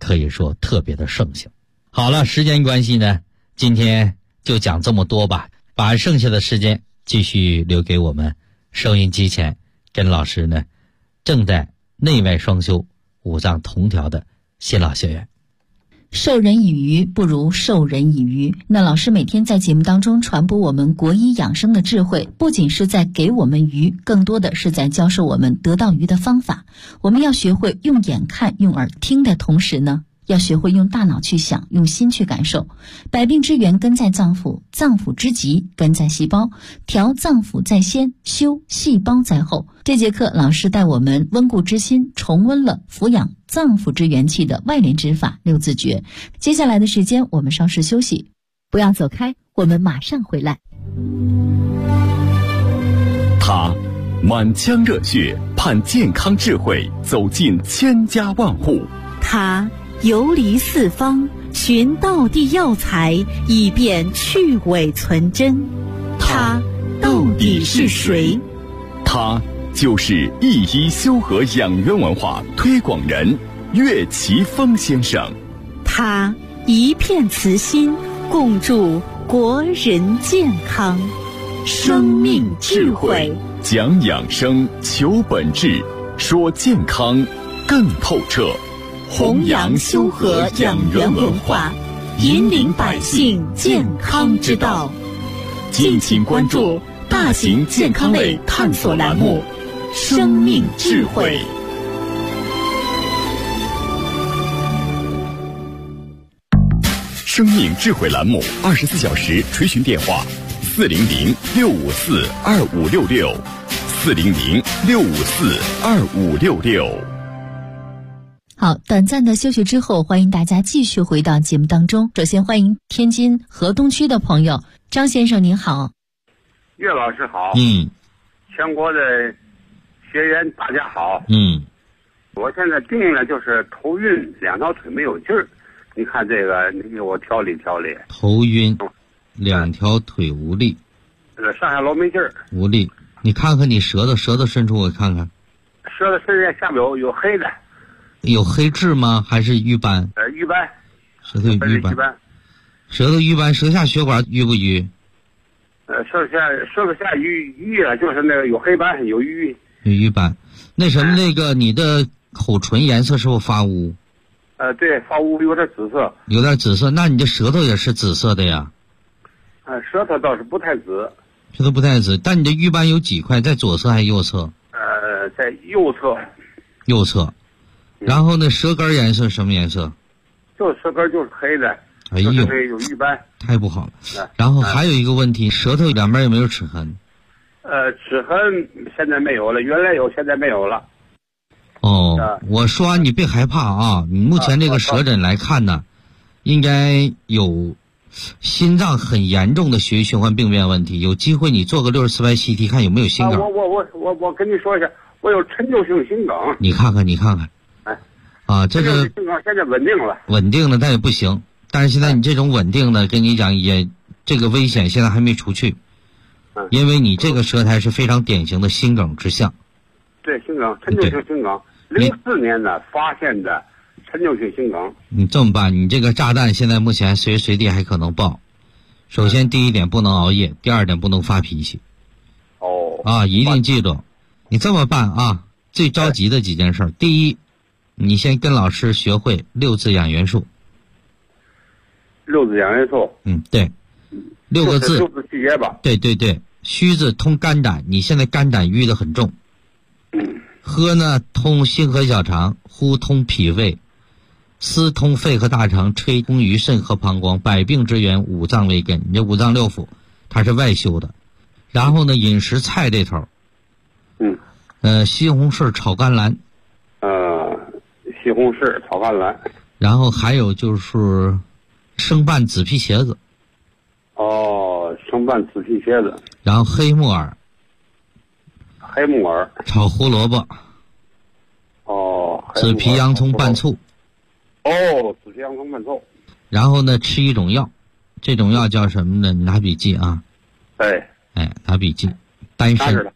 可以说特别的盛行。好了，时间关系呢，今天就讲这么多吧，把剩下的时间继续留给我们收音机前跟老师呢正在内外双修五脏同调的新老学员。 授人以鱼不如授人以渔。那老师每天在节目当中传播我们国医养生的智慧，不仅是在给我们鱼，更多的是在教授我们得到鱼的方法。我们要学会用眼看用耳听的同时呢，要学会用大脑去想，用心去感受。百病之源根在脏腑，脏腑之急根在细胞，调脏腑在先，修细胞在后。这节课老师带我们温故知新，重温了抚养脏腑之元气的外联之法六字诀。接下来的时间我们稍事休息，不要走开，我们马上回来。 他满腔热血盼健康智慧走进千家万户， 他游离四方寻道地药材以便去伪存真。他到底是谁？ 他就是一医修和养元文化推广人岳奇峰先生。 他一片慈心共筑国人健康。生命智慧， 讲养生求本质，说健康更透彻， 弘扬修和养元文化，引领百姓健康之道。 敬请关注大型健康类探索栏目生命智慧。生命智慧栏目24小时垂询电话400-654-2566，400-654-2566。 好，短暂的休息之后，欢迎大家继续回到节目当中。首先欢迎天津河东区的朋友张先生，您好。 岳老师好。全国的学员大家好。我现在病了，就是头晕，两条腿没有劲儿。你看这个，你给我调理调理。 头晕，两条腿无力， 上下楼没劲儿， 无力。你看看你舌头伸出我看看。 舌头伸下面有黑的。 有黑痣吗？还是瘀斑？ 瘀斑。 舌头有瘀斑。舌头瘀斑，舌下血管瘀不瘀？ 舌头下瘀了，就是那个有黑斑，有瘀。 有瘀斑。那什么，那个你的口唇颜色是不是发乌？ 对，发乌，有点紫色。 有点紫色，那你的舌头也是紫色的呀？ 舌头倒是不太紫。 舌头不太紫，但你的瘀斑有几块？在左侧还是右侧？ 在右侧。 右侧。然后呢，舌根颜色什么颜色？ 就是舌根就是黑的。 哎呦， 有瘀斑， 太不好了。然后还有一个问题，舌头两边有没有齿痕？ 齿痕现在没有了，原来有，现在没有了。 我说你别害怕啊，你目前这个舌诊来看呢，应该有心脏很严重的血液循环病变问题，有机会你做个64拍 CT 看有没有心梗。 我跟你说一下，我有陈旧性心梗。 你看看。这个心梗现在稳定了， 但也不行。但是现在你这种稳定的，跟你讲也这个危险现在还没除去，因为你这个舌苔是非常典型的心梗之象。 对，心梗，陈旧性心梗，04年呢发现的陈旧性心梗。 你这么办，你这个炸弹现在目前随时随地还可能爆。首先第一点不能熬夜，第二点不能发脾气。一定记住，你这么办啊，最着急的几件事。第一，你先跟老师学会6字养元术。 6字养元术。 对，6个字。 6字细节吧。 对，虚字通肝胆，你现在肝胆郁得很重。喝呢通心和小肠，呼通脾胃，思通肺和大肠，吹通于肾和膀胱。百病之源，五脏为根。你这五脏六腑它是外修的。然后呢，饮食菜这头，西红柿炒甘蓝， 西红柿炒甘蓝。 然后还有就是生拌紫皮茄子。 生拌紫皮茄子。 然后黑木耳炒胡萝卜。紫皮洋葱拌醋。 紫皮洋葱拌醋。 然后呢，吃一种药，这种药叫什么呢？你拿笔记啊。拿笔记。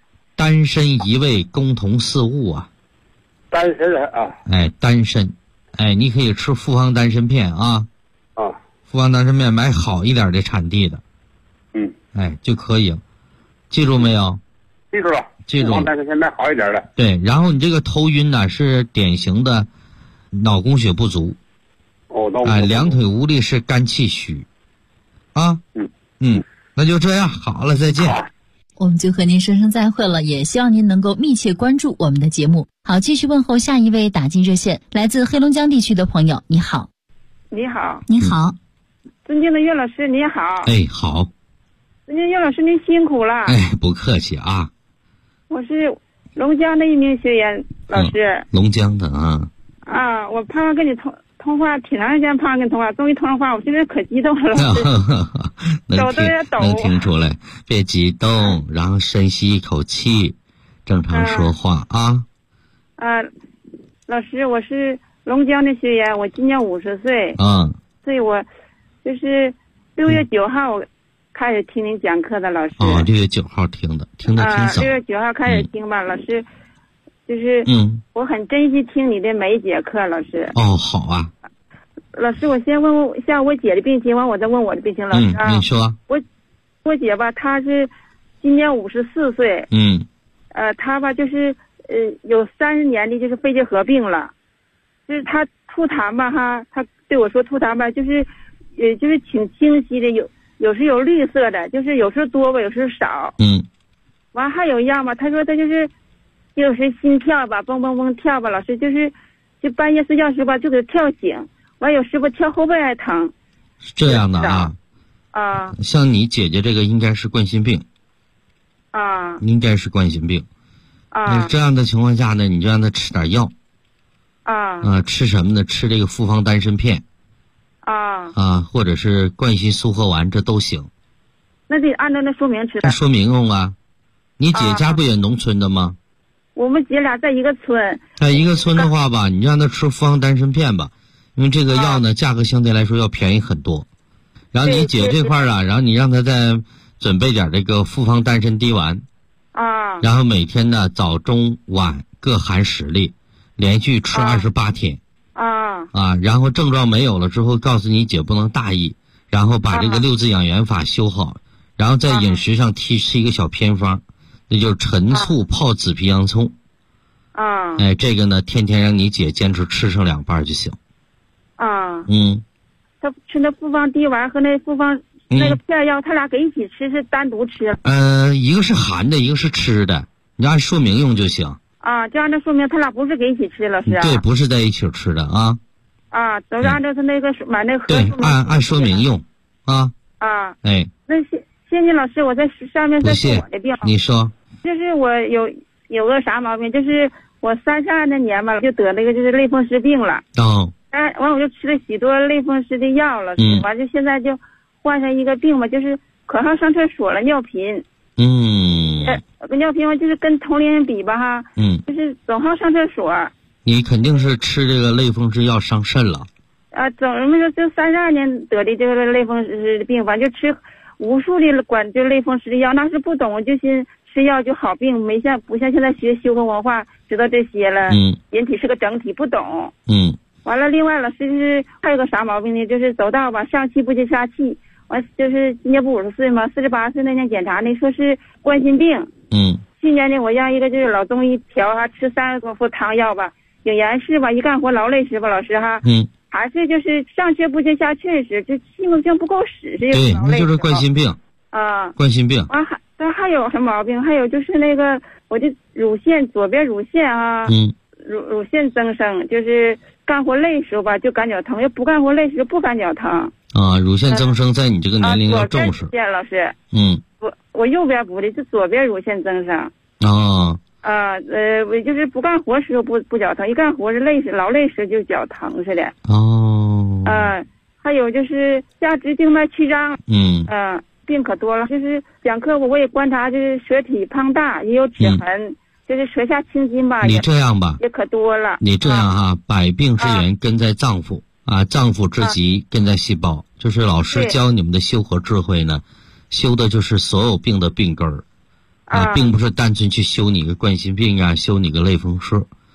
丹参一味，共同四物啊。 丹参啊。 丹参。 哎，你可以吃复方丹参片啊。 哦。 复方丹参片买好一点的产地的。哎，就可以，记住没有？ 记住了。 记住了。 但是现在好一点的。 对，然后你这个头晕呢，是典型的脑供血不足。 哦， 两腿无力是肝气虚。啊。那就这样，好了，再见。 我们就和您说声再会了，也希望您能够密切关注我们的节目。好，继续问候下一位打进热线，来自黑龙江地区的朋友，你好。 你好。 你好。 尊敬的岳老师，你好。 哎，好。 尊敬岳老师，您辛苦了。 哎，不客气啊。 我是龙江的一名学员，老师。 龙江的啊。 啊，我盼望跟你通话，挺长时间盼望跟你通话，终于通上话，我现在可激动了。 能听出来，别激动，然后深吸一口气，正常说话啊。 老师，我是龙江的学员，我今年50岁。所以我就是6月9号我开始听您讲课的，老师。 6月9号听的挺早。 6月9号开始听吧，老师。就是我很珍惜听你的每一节课，老师。 好啊。 老师，我先问一下我姐的病情，完我再问我的病情。老师啊， 你说。 我姐吧，她是今年54岁。她吧就是有30年的就是肺结核病了，就是她吐痰吧哈，她对我说吐痰吧，就是挺清晰的，有时有绿色的，就是有时多吧，有时少。完还有一样吧，她说她就是有时心跳吧，蹦蹦蹦跳吧，老师就半夜睡觉时吧就给跳醒，完有时吧跳后背还疼。 是这样的啊。像你姐姐这个应该是冠心病。应该是冠心病。这样的情况下呢，你就让她吃点药。吃什么呢？吃这个复方丹参片。或者是冠心苏合丸，这都行。 那得按照那说明吃的。 说明用啊。你姐家不也农村的吗？ 我们姐俩在一个村。 在一个村的话吧，你让她吃复方丹参片吧，因为这个药呢价格相对来说要便宜很多。然后你姐这块然后你让她再准备点这个复方丹参滴丸。然后每天呢早中晚各含10粒，连续吃28天。然后症状没有了之后，告诉你姐不能大意，然后把这个6字养元法修好，然后在饮食上吃一个小偏方，那就是陈醋泡紫皮洋葱。这个呢天天让你姐坚持吃上2瓣就行。 他吃那复方滴丸和那复方那个片药，他俩给一起吃是单独吃？ 一个是含的，一个是吃的，你按说明用就行。 就按照说明他俩不是给一起吃，老师。 对，不是在一起吃的啊。 都是按照他那个买那盒。 对，按说明用。哎。 那谢谢老师，我在上面再说我的病。 你说。 就是我有个啥毛病，就是我32那年吧，就得那个就是类风湿病了。完我就吃了许多类风湿的药了，完就现在就患上一个病吧，就是可好上厕所了，尿频。尿频我就是跟同龄人比吧哈，就是总好上厕所。 你肯定是吃这个类风湿药伤肾了。 总那个就32年得的这个类风湿的病，反正就吃无数的管就类风湿的药，那是不懂就寻吃药就好病，不像现在学修和文化知道这些了。人体是个整体，不懂。完了，另外老师就是还有个啥毛病呢？就是走道吧，上气不接下气。完就是今年不50岁吗？48岁那天检查呢，说是冠心病。去年呢，我让一个就是老中医调吃30多副汤药吧，有严实吧，一干活劳累时吧，老师哈。还是就是上气不接下气时，就气好像不够使是对，那就是冠心病。冠心病。 还有什么毛病？还有就是那个我的乳腺左边乳腺乳腺增生，就是干活累时候吧就感觉疼，要不干活累时不感觉疼。 乳腺增生在你这个年龄要重视。 老师。我右边不的，是左边乳腺增生。我就是不干活时候不脚疼，一干活是劳累时就脚疼似的。还有就是下肢静脉曲张。病可多了，就是讲课我也观察，就是舌体胖大，也有齿痕，就是舌下青筋吧。 你这样吧， 也可多了。 你这样百病之源根在脏腑脏腑之疾根在细胞，就是老师教你们的修和智慧呢，修的就是所有病的病根儿并不是单纯去修你个冠心病修你个类风湿。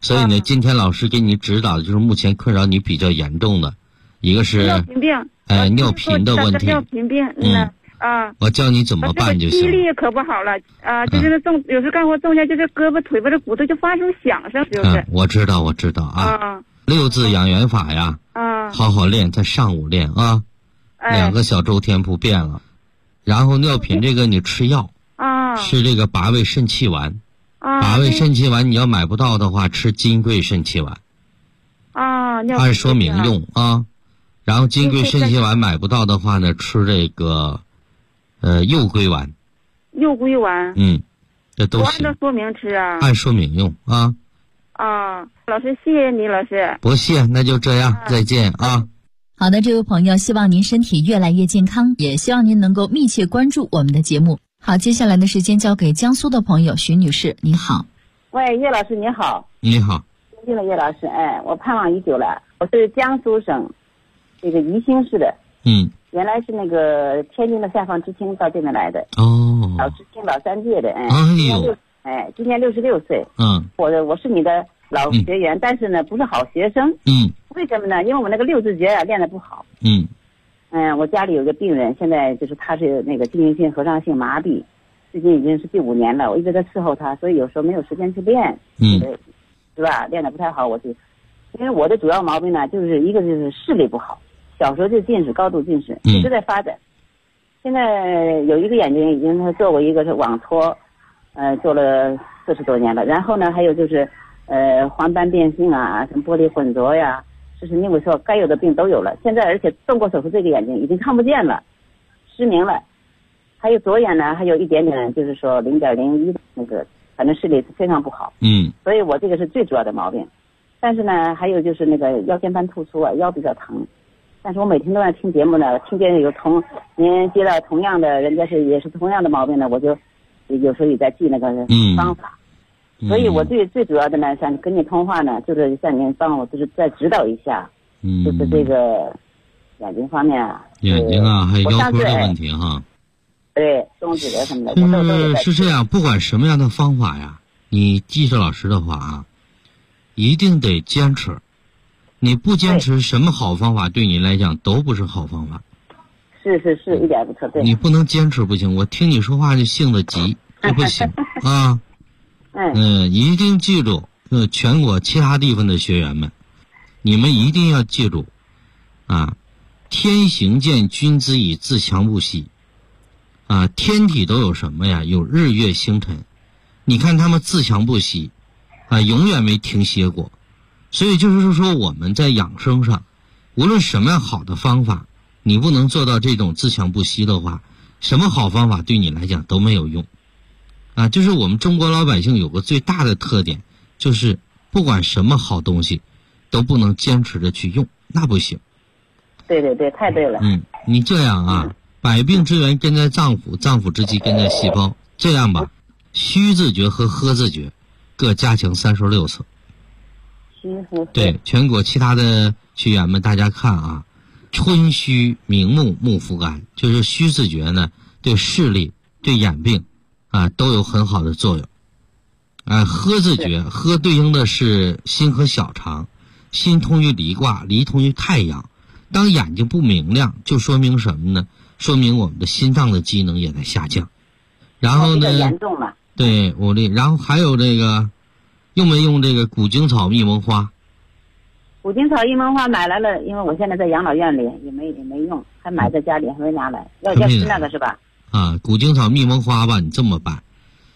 所以呢，今天老师给你指导的就是目前困扰你比较严重的，一个是尿频病， 尿频的问题。 尿频病， 我教你怎么办就行。 记忆力可不好了就是有时干活动下，就是胳膊腿吧，这骨头就发出响声，就是。 我知道啊。6字养元法呀，好好练，在上午练啊，2个小周天不变了。然后尿频这个你吃药吃这个拔胃肾气丸拔胃肾气丸，你要买不到的话，吃金匮肾气丸按说明用啊。然后金匮肾气丸买不到的话呢，吃这个右归丸。 右归丸， 这都行。 按照说明吃啊。 按说明用啊。 老师，谢谢你，老师。 不谢，那就这样，再见啊。 好的，这位朋友，希望您身体越来越健康，也希望您能够密切关注我们的节目。好，接下来的时间交给江苏的朋友徐女士，你好。 喂，叶老师你好。 你好。 听了叶老师，我盼望已久了。我是江苏省这个宜兴市的。原来是那个天津的下放知青到这边来的。老知青老3届的。今年66岁。我是你的老学员，但是呢不是好学生。为什么呢？因为我那个6字诀练得不好。我家里有个病人，现在就是他是那个进行性合唱性麻痹，最近已经是第5年了，我一直在伺候他，所以有时候没有时间去练。是吧？练得不太好，因为我的主要毛病呢，就是一个就是视力不好，小时候就近视，高度近视，一直在发展。现在有一个眼睛已经做过一个是网脱，做了40多年了。然后呢，还有就是黄斑变性啊，什么玻璃混浊呀，就是你说该有的病都有了。现在而且动过手术，这个眼睛已经看不见了，失明了。还有左眼呢，还有一点点，就是说0.01的那个，反正视力非常不好。所以我这个是最主要的毛病。但是呢，还有就是那个腰间盘突出啊，腰比较疼。但是我每天都在听节目呢，听见您接到同样的，人家也是同样的毛病呢，我就有时候也在记那个方法。所以我最主要的呢，想跟你通话呢，就是向您帮我就是再指导一下，就是这个眼睛方面眼睛还有腰椎的问题哈。 对，中指的什么的。 是这样，不管什么样的方法呀，你记着老师的话一定得坚持。你不坚持，什么好方法对你来讲都不是好方法。 是，一点不错。对。 你不能坚持不行，我听你说话就性子急，这不行啊。一定记住，全国其他地方的学员们，你们一定要记住天行健，君子以自强不息。天体都有什么呀？有日月星辰。你看他们自强不息永远没停歇过。所以就是说，我们在养生上，无论什么样好的方法，你不能做到这种自强不息的话，什么好方法对你来讲都没有用就是我们中国老百姓有个最大的特点，就是不管什么好东西都不能坚持着去用，那不行。 对，太对了。 你这样百病之源根在脏腑，脏腑之基根在细胞。这样吧，虚字诀和呵字诀各加强36次。对，全国其他的学员们，大家看春虚明目，目复肝，就是虚字诀呢，对视力、对眼病都有很好的作用。呵字诀，呵对应的是心和小肠，心通于离卦，离通于太阳。当眼睛不明亮，就说明什么呢？说明我们的心脏的机能也在下降。然后呢， 严重了。 对，我这，然后还有这个，用没用这个古荆草蜜蒙花？ 古荆草蜜蒙花买来了，因为我现在在养老院里也没用，还买在家里还没拿来。要吃那个是吧？ 古荆草蜜蒙花吧，你这么办，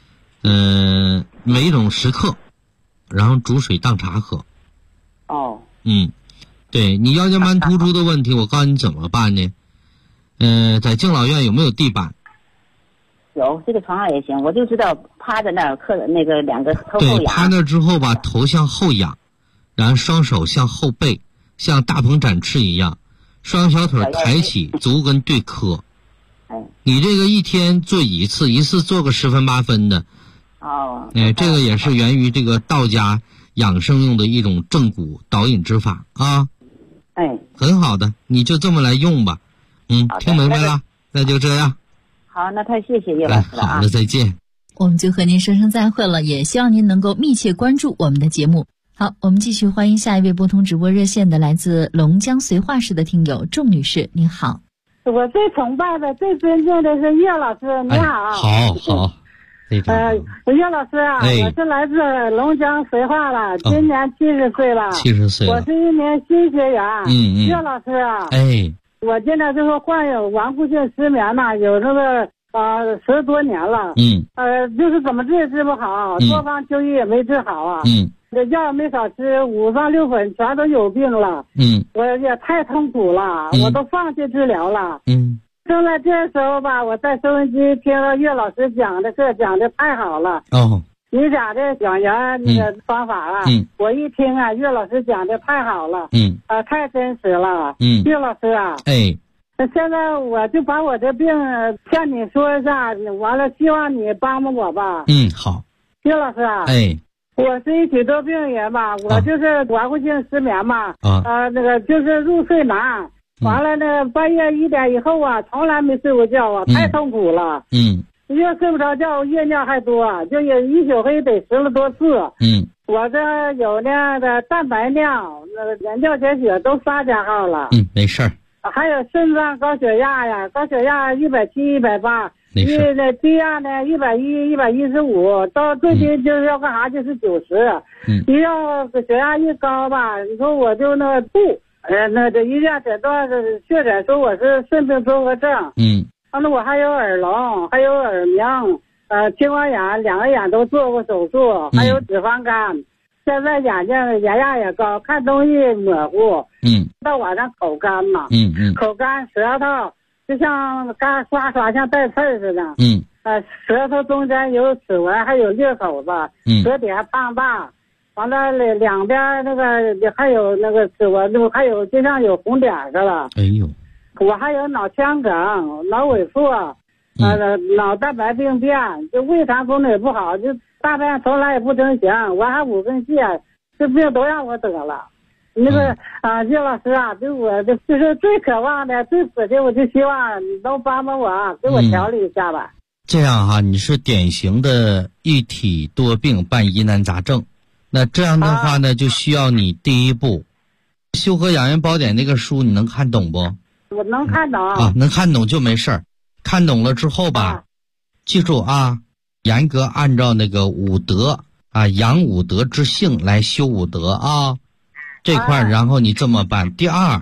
每种10克，然后煮水当茶喝。对，你腰间盘突出的问题，我告诉你怎么办呢？在敬老院有没有地板？ 有，这个床上也行。我就知道趴在那儿刻那个2个头后仰。 对，趴那之后把头向后仰，然后双手向后背，像大鹏展翅一样，双小腿抬起，足跟对磕。你这个一天做一次做个10分8分的。这个也是源于这个道家养生用的一种正骨导引之法很好的，你就这么来用吧。听明白了？那就这样。 好，那太谢谢叶老师了好的，再见。 我们就和您说声再会了，也希望您能够密切关注我们的节目。 好，我们继续欢迎下一位拨通直播热线的来自龙江绥化市的听友仲女士，您好。 我最崇拜的、最尊敬的是岳老师，你好。 好。 岳老师啊，我是来自龙江绥化了，今年70岁了。 70岁了。 我是一名新学员。岳老师啊，我现在就是患有顽固性失眠嘛，有那个10多年了。就是怎么治也治不好，多方求医也没治好啊。这药没少吃，5方6粉全都有病了。我也太痛苦了，我都放弃治疗了。正在这时候吧，我在收音机听到岳老师讲的课，讲的太好了。你讲的养元那个方法啊，我一听啊，岳老师讲的太好了。太真实了。岳老师啊，现在我就把我这病向你说一下，完了希望你帮帮我吧。 好。 岳老师啊，我是一体多病人吧，我就是顽固性失眠嘛，那个就是入睡难，完了呢半夜1点以后啊，从来没睡过觉啊，太痛苦了。越睡不着觉越尿还多，就也一宿黑得10了多次。我这有那个蛋白尿，那个连尿结血都3加号了。 没事儿。 还有肾脏高血压呀，高血压170、180。那低压呢110、115，到最近就是要干啥就是90。一要血压一高吧，你说我就那吐，那这医院诊断确诊说我是肾病综合症。完了我还有耳聋，还有耳鸣，青光眼2个眼都做过手术，还有脂肪肝。现在眼睛眼压也高，看东西模糊。到晚上口干嘛。口干舌头。就像干刷像带刺似的。舌头中间有齿纹，还有裂口子。舌底还胖大，完了两边那个还有那个齿纹，还有就像有红点似的。我还有脑腔梗、脑萎缩，脑蛋白病变，就胃肠功能也不好，就大便从来也不成形，我还5根泻，这病都让我得了。那个岳老师啊，对我就是最渴望的、最死的，我就希望你能帮帮我，给我调理一下吧。 这样哈，你是典型的一体多病伴疑难杂症。那这样的话呢，就需要你第一步，《修和养元宝典》那个书你能看懂不？ 我能看懂能看懂就没事儿。看懂了之后吧，记住啊，严格按照那个五德养五德之性来修五德啊。这块然后你这么办。第二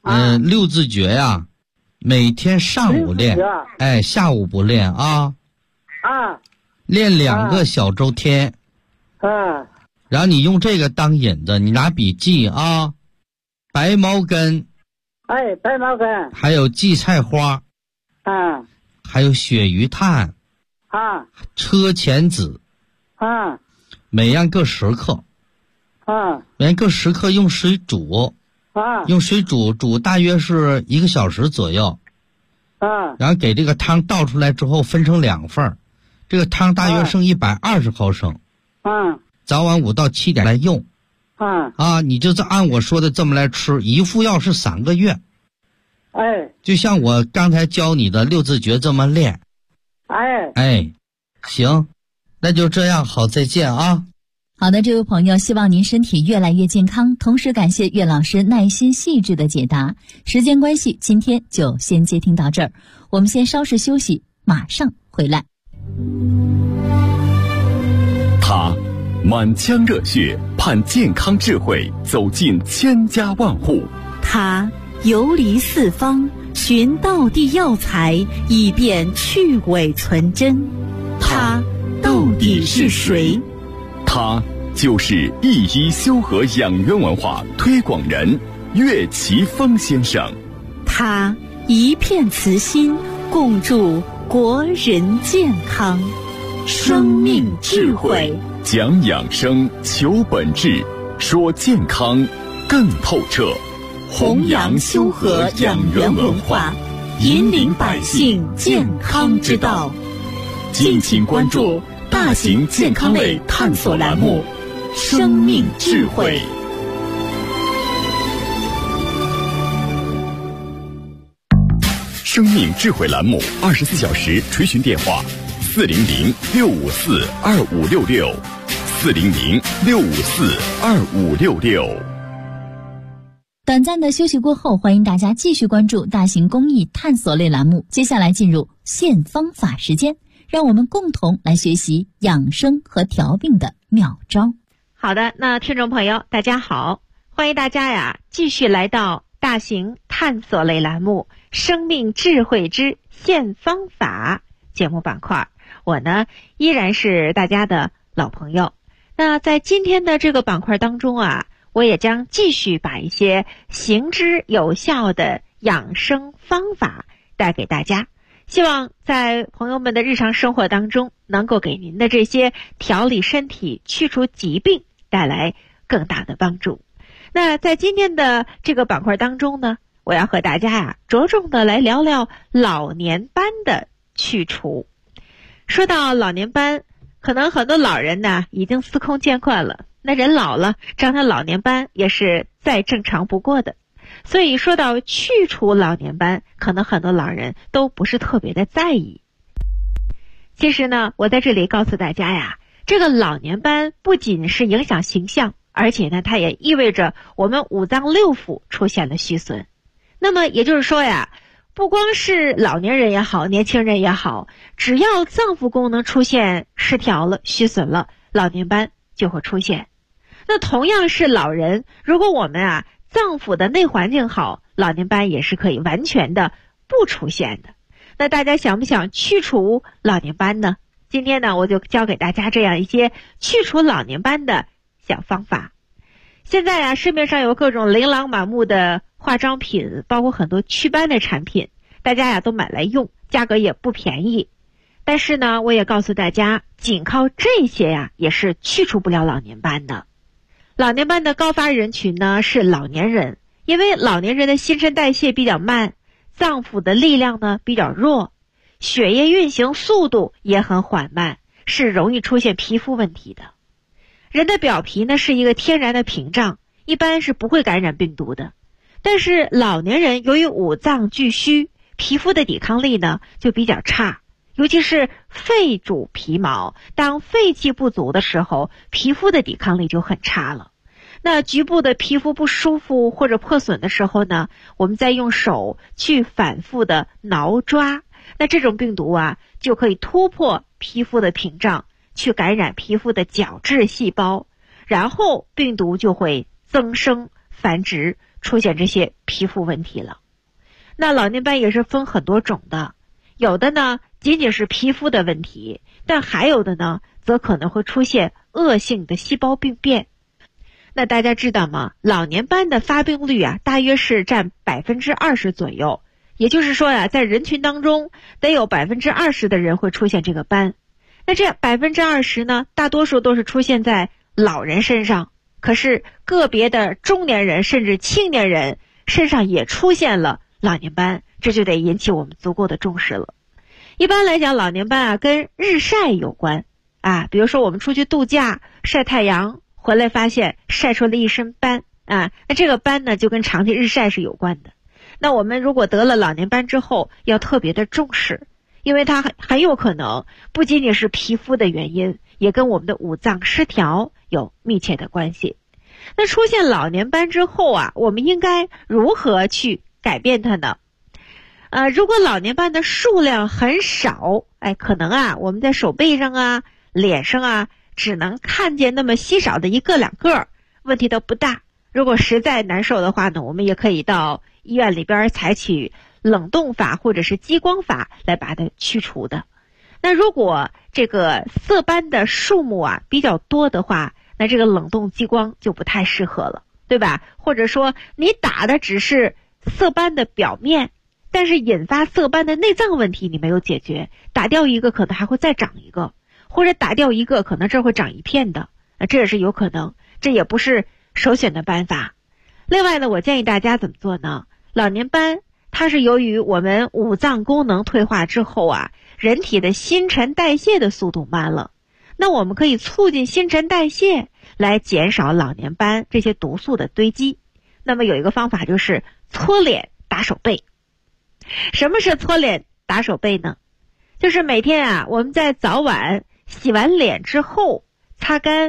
，6字诀呀，每天上午练，下午不练啊。练2个小周天。然后你用这个当引子，你拿笔记啊，白茅根。 白茅根。 还有荠菜花。还有鳕鱼炭。车前子。每样各10克。每样各10克，用水煮。用水煮大约是1个小时左右。然后给这个汤倒出来之后分成2份，这个汤大约剩120毫升。早晚5到7点来用。你就按我说的这么来吃，一副药是3个月。就像我刚才教你的6字诀这么练。行，那就这样，好，再见啊。 好的，这位朋友，希望您身体越来越健康，同时感谢岳老师耐心细致的解答。时间关系，今天就先接听到这儿，我们先稍事休息，马上回来。 他满腔热血盼健康智慧走进千家万户， 他游离四方寻道地药材以便去伪存真，他到底是谁？ 他就是一医修和养元文化推广人岳奇峰先生。 他一片慈心，共筑国人健康。生命智慧， 讲养生，求本质，说健康更透彻。 弘扬修和养元文化，引领百姓健康之道。敬请关注大型健康类探索栏目《生命智慧》。 生命智慧栏目24小时垂询电话：400-654-2566 400-654-2566。 短暂的休息过后，欢迎大家继续关注大型公益探索类栏目。接下来进入现方法时间，让我们共同来学习养生和调病的妙招。 好的，那听众朋友大家好，欢迎大家继续来到大型探索类栏目生命智慧之现方法节目板块。我呢依然是大家的老朋友。那在今天的这个板块当中我也将继续把一些行之有效的养生方法带给大家，希望在朋友们的日常生活当中能够给您的这些调理身体、去除疾病带来更大的帮助。那在今天的这个板块当中呢，我要和大家着重的来聊聊老年斑的去除。说到老年斑，可能很多老人呢已经司空见惯了，那人老了长上老年斑也是再正常不过的。所以说到去除老年斑，可能很多老人都不是特别的在意。其实呢，我在这里告诉大家这个老年斑不仅是影响形象，而且呢它也意味着我们五脏六腑出现了虚损。那么也就是说不光是老年人也好，年轻人也好，只要脏腑功能出现失调了、虚损了，老年斑就会出现。那同样是老人，如果我们脏腑的内环境好，老年斑也是可以完全的不出现的。那大家想不想去除老年斑呢？今天呢，我就教给大家这样一些去除老年斑的小方法。现在市面上有各种琳琅满目的化妆品，包括很多祛斑的产品，大家都买来用，价格也不便宜。但是呢，我也告诉大家，仅靠这些也是去除不了老年斑的。老年斑的高发人群呢是老年人，因为老年人的新陈代谢比较慢，脏腑的力量呢比较弱，血液运行速度也很缓慢，是容易出现皮肤问题的。人的表皮呢是一个天然的屏障，一般是不会感染病毒的。但是老年人由于五脏俱虚，皮肤的抵抗力呢就比较差，尤其是肺主皮毛，当肺气不足的时候，皮肤的抵抗力就很差了。那局部的皮肤不舒服或者破损的时候呢，我们再用手去反复的挠抓，那这种病毒就可以突破皮肤的屏障，去感染皮肤的角质细胞，然后病毒就会增生繁殖，出现这些皮肤问题了。那老年斑也是分很多种的，有的呢仅仅是皮肤的问题，但还有的呢则可能会出现恶性的细胞病变。那大家知道吗？老年斑的发病率大约是占 20% 左右，也就是说在人群当中得有 20% 的人会出现这个斑。那这 20% 呢，大多数都是出现在老人身上，可是个别的中年人甚至青年人身上也出现了老年斑，这就得引起我们足够的重视了。一般来讲，老年斑跟日晒有关比如说我们出去度假晒太阳回来，发现晒出了一身斑那这个斑呢就跟长期日晒是有关的。那我们如果得了老年斑之后，要特别的重视，因为它很有可能不仅仅是皮肤的原因，也跟我们的五脏失调有密切的关系。那出现老年斑之后我们应该如何去改变它呢？如果老年斑的数量很少，可能我们在手背上脸上只能看见那么稀少的一个两个，问题都不大。如果实在难受的话呢，我们也可以到医院里边采取冷冻法或者是激光法来把它去除的。那如果这个色斑的数目比较多的话，那这个冷冻激光就不太适合了，对吧？或者说你打的只是色斑的表面，但是引发色斑的内脏问题你没有解决，打掉一个可能还会再长一个，或者打掉一个可能这会长一片的，这也是有可能，这也不是首选的办法。另外呢，我建议大家怎么做呢？老年斑它是由于我们五脏功能退化之后人体的新陈代谢的速度慢了，那我们可以促进新陈代谢来减少老年斑这些毒素的堆积。那么有一个方法就是搓脸打手背。什么是搓脸打手背呢？就是每天我们在早晚洗完脸之后，擦干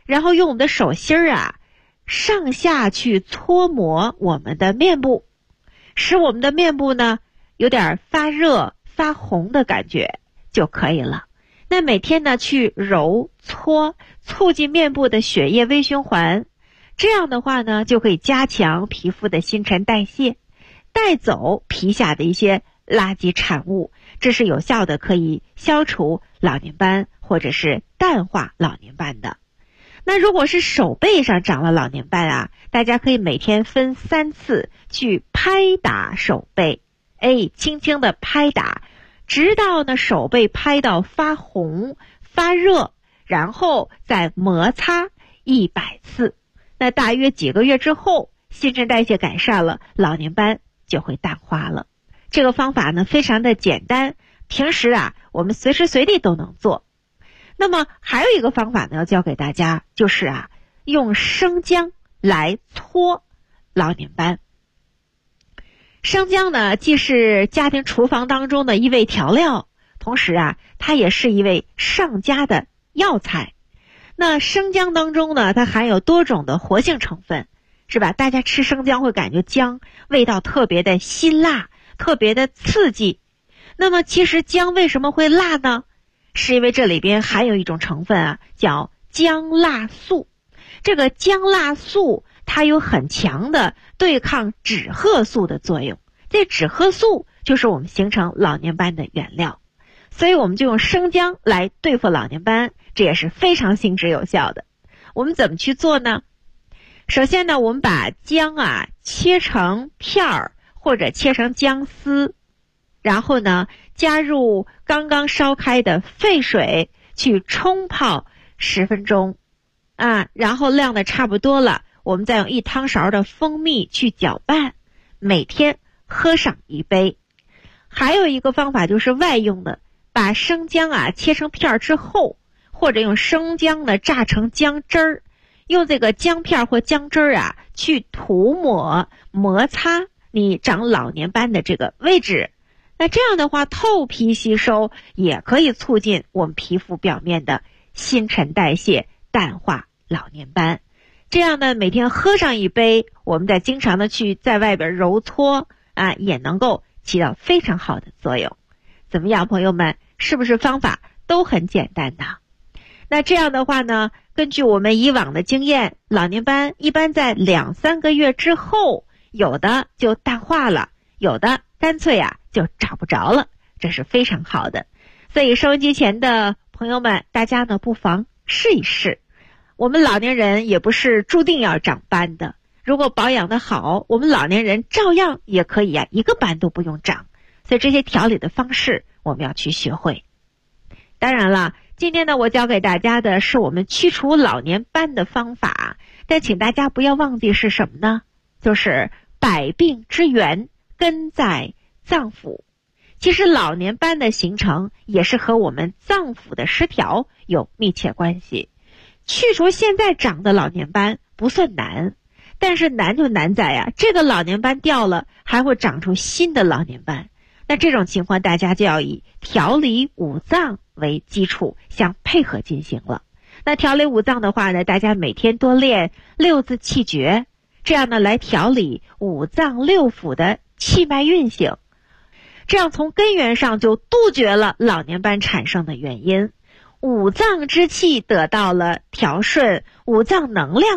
然后用我们的手心上下去搓摩我们的面部，使我们的面部呢有点发热发红的感觉就可以了。那每天呢去揉搓，促进面部的血液微循环，这样的话呢就可以加强皮肤的新陈代谢，带走皮下的一些垃圾产物，这是有效的可以消除老年斑或者是淡化老年斑的。那如果是手背上长了老年斑大家可以每天分3次去拍打手背，轻轻的拍打，直到呢手背拍到发红发热，然后再摩擦100次。那大约几个月之后，新陈代谢改善了，老年斑就会淡化了。这个方法呢非常的简单，平时我们随时随地都能做。那么还有一个方法呢要教给大家，就是用生姜来搓老年斑。生姜呢既是家庭厨房当中的一味调料，同时它也是一味上佳的药材。那生姜当中呢它含有多种的活性成分，是吧？大家吃生姜会感觉姜味道特别的辛辣，特别的刺激。那么其实姜为什么会辣呢？是因为这里边含有一种成分叫姜辣素。这个姜辣素它有很强的对抗脂褐素的作用，这脂褐素就是我们形成老年斑的原料，所以我们就用生姜来对付老年斑，这也是非常行之有效的。我们怎么去做呢？首先呢，我们把姜切成片儿或者切成姜丝，然后呢加入刚刚烧开的沸水去冲泡10分钟然后晾的差不多了，我们再用1汤勺的蜂蜜去搅拌，每天喝上1杯。还有一个方法就是外用的，把生姜切成片之后，或者用生姜呢榨成姜汁儿，用这个姜片或姜汁儿去涂抹摩擦你长老年斑的这个位置。那这样的话透皮吸收，也可以促进我们皮肤表面的新陈代谢，淡化老年斑。这样呢每天喝上1杯，我们再经常的去在外边揉搓也能够起到非常好的作用。怎么样朋友们，是不是方法都很简单的？那这样的话呢，根据我们以往的经验，老年斑一般在2-3个月之后，有的就淡化了，有的干脆就找不着了，这是非常好的。所以收音机前的朋友们，大家呢不妨试一试。我们老年人也不是注定要长斑的，如果保养的好，我们老年人照样也可以一个斑都不用长。所以这些调理的方式我们要去学会。当然了，今天呢我教给大家的是我们去除老年斑的方法，但请大家不要忘记是什么呢？就是百病之源根在脏腑。其实老年斑的形成也是和我们脏腑的失调有密切关系。去除现在长的老年斑不算难，但是难就难在这个老年斑掉了，还会长出新的老年斑。那这种情况大家就要以调理五脏为基础相配合进行了。那调理五脏的话呢，大家每天多练6字气诀，这样呢来调理五脏6腑的气脉运行，这样从根源上就杜绝了老年斑产生的原因，五脏之气得到了调顺，五脏能量